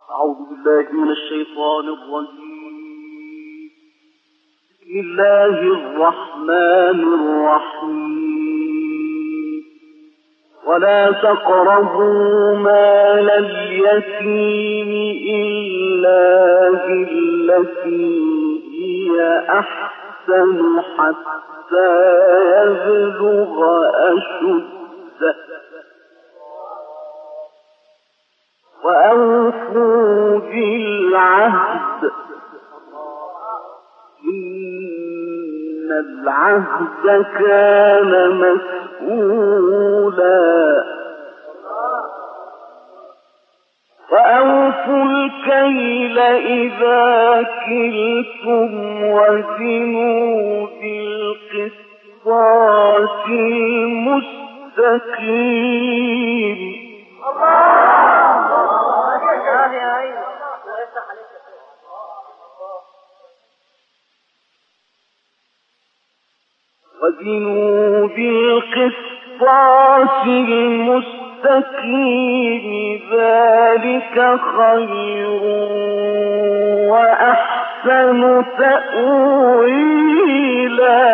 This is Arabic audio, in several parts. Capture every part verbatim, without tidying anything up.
أعوذ بالله من الشيطان الرجيم. بسم الله الرحمن الرحيم. ولا تقربوا مال اليتيم إلا بالتي هي أحسن حتى يبلغ أشده وأوفوا بالعهد إن العهد كان مسؤولا وأوفوا الكيل إذا كلتم وزنوا بالقسطاس المستقيم. وزنوا بالقسطاس المستقيم ذلك خير وأحسن تأويلا.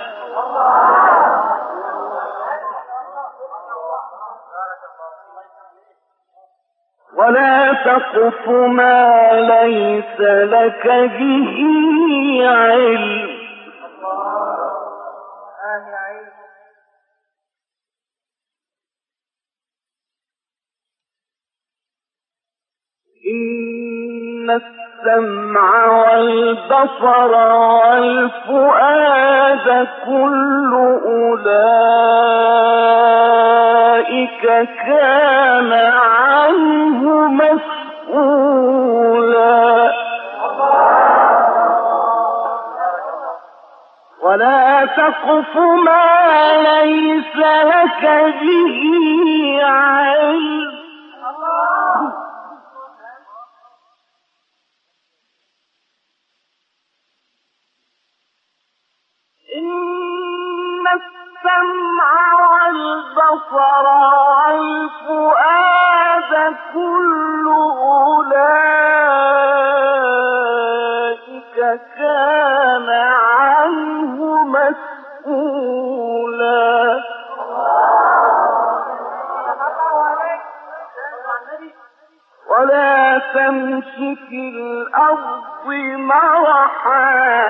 ولا تقف ما ليس لك به علم إن السمع والبصر والفؤاد كل أولئك كان عنه مسؤولا. ولا تقف ما ليس لك به علم إن السمع والبصر والفؤاد كل أولئك كان عنه مسؤولا. ولا تمش في الأرض مرحا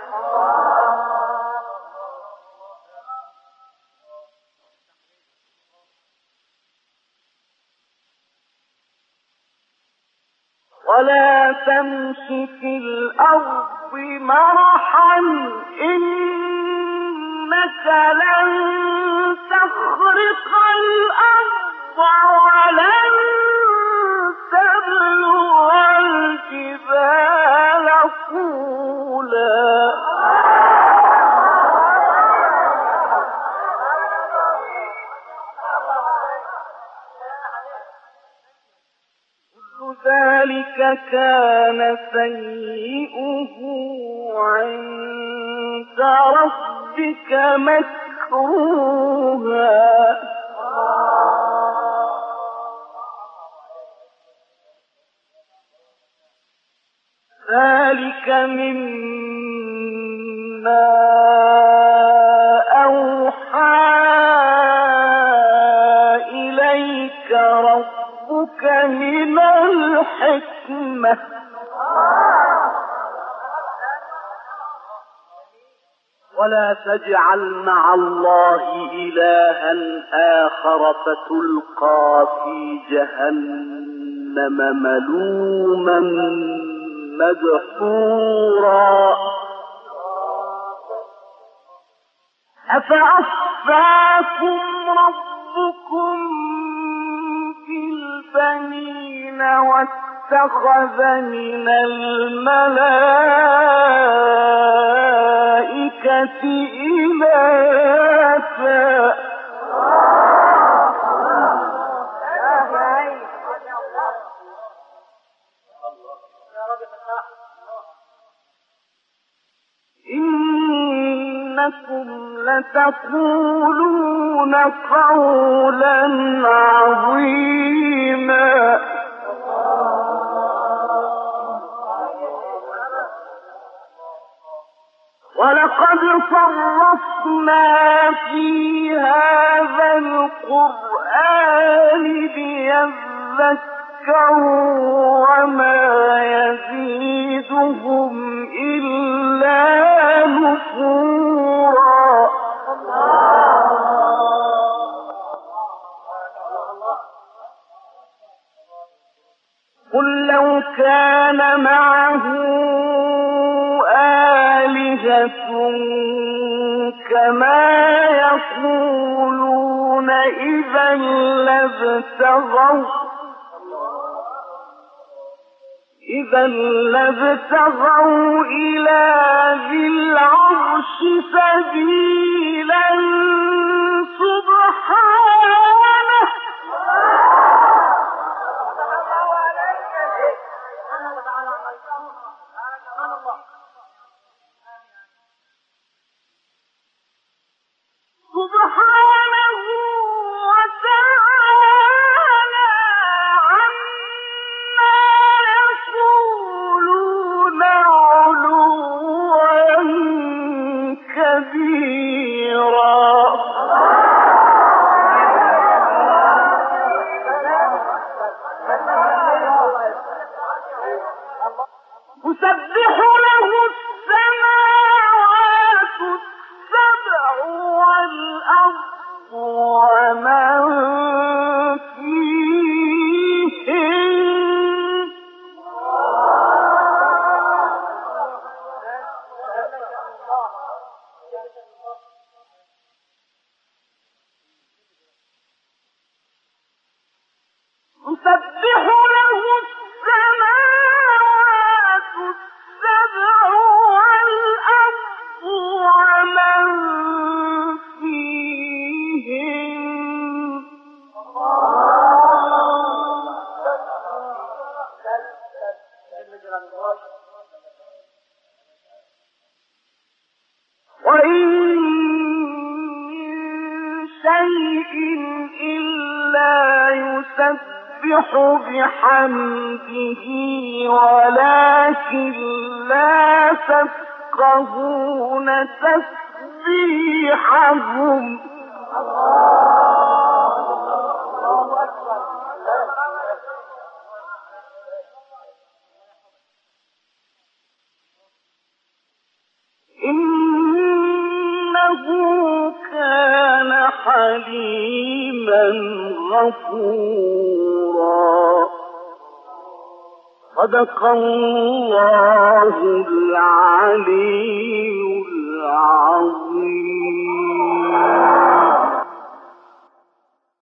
ولا تمش في الأرض مرحا إنك لن تخرق الأرض ولن تبلغ الجبال طولا. ذلك كان سيئه عند ربك مكروها. ذلك مما أوحى إليك ربك من الحكمة. ولا تجعل مع الله إلها آخر فتلقى في جهنم ملوما مدحورا. أفأصفاكم ربكم بالبنين واتخذ من الملائكة إناثا. إنكم لتقولون قولا عظيما ولقد صرفنا في هذا القرآن ليذكروا وما يزيدهم إلا نفورا. قل لو كان معه آلهة كما يقولون إذا لابتغوا إذا لابتغوا إلى ذي العرش سبيلا سبحانه. سبحانه وتعالى عما يقولون علوا كبيرا. يسبح له السماوات السبع والأرض ومن فيهن يسبح له السماوات السبع والأرض ومن فيهن وإن من شيء إلا يسبح بحمده ولكن لا تفقهون تسبيحهم. إنه كان حليما غفورا. صدق الله العلي